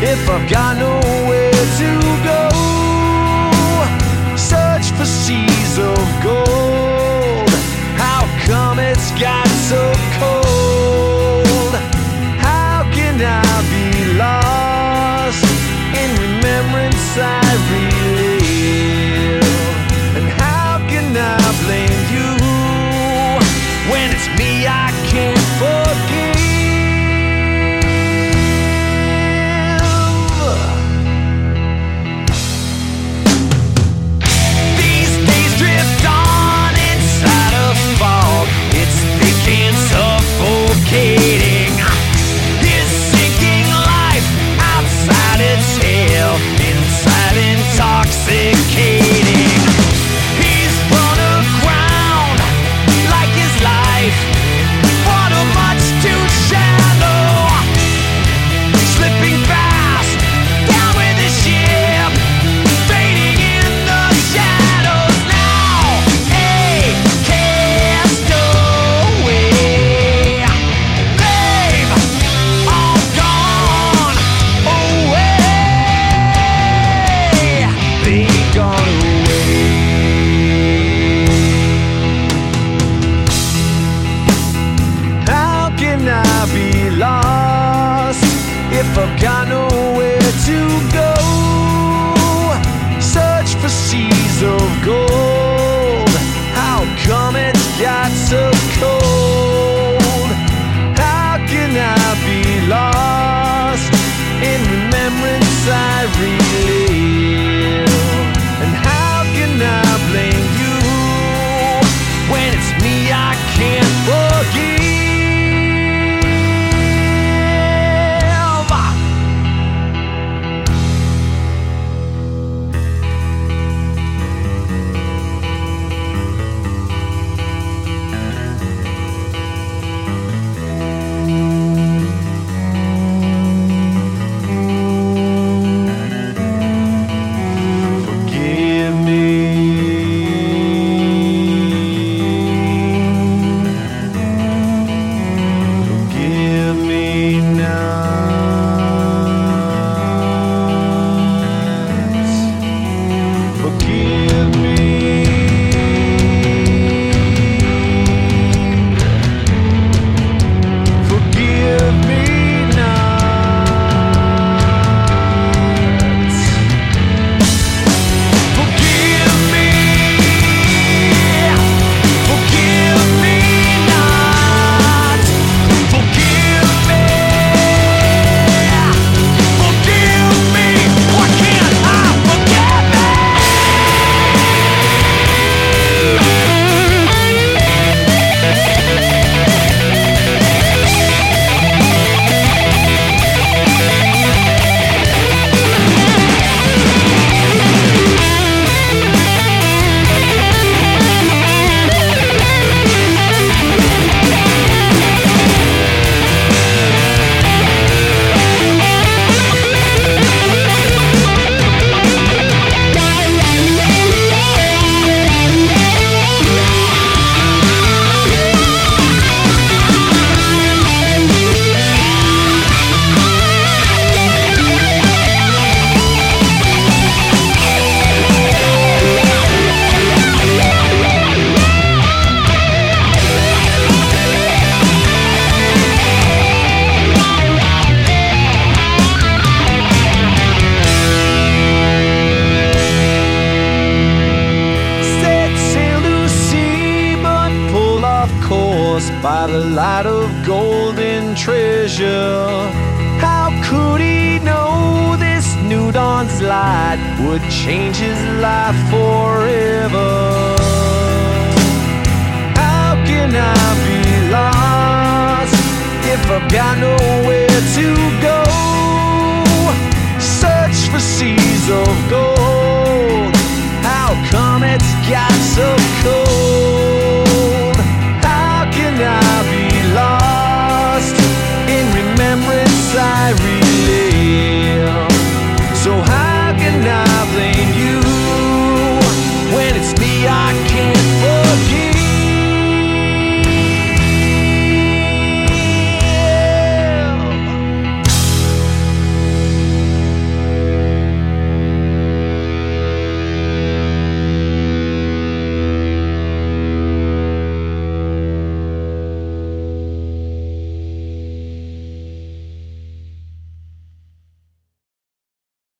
if I've got nowhere to go? Search for seas of gold. How come it's got so cold? How can I be lost in remembrance I relive? And how can I blame you when it's me I can't forgive? These days drift on inside a fog. It's thick and suffocating. His sinking life outside its hell, inside intoxicating. He's run aground like his life, water much too shallow, slipping fast down with the ship, fading in the shadows now. A castaway, they've all gone away. They've gone away. How can I be lost if I've got nowhere to go? Search for seas of gold. How come it's got so cold? How can I be lost in remembrance I relive? And how can I blame you when it's me I can't forgive? Forgive me. Forgive me not. Forgive me. Forgive me not. Forgive me. Forgive me not. Forgive me. Forgive me. Why can't I forgive me? Set sail to sea, but pull off course by the light of golden treasure. How could he know this new dawn's light would change his life forever? How can I be lost if I've got nowhere to go?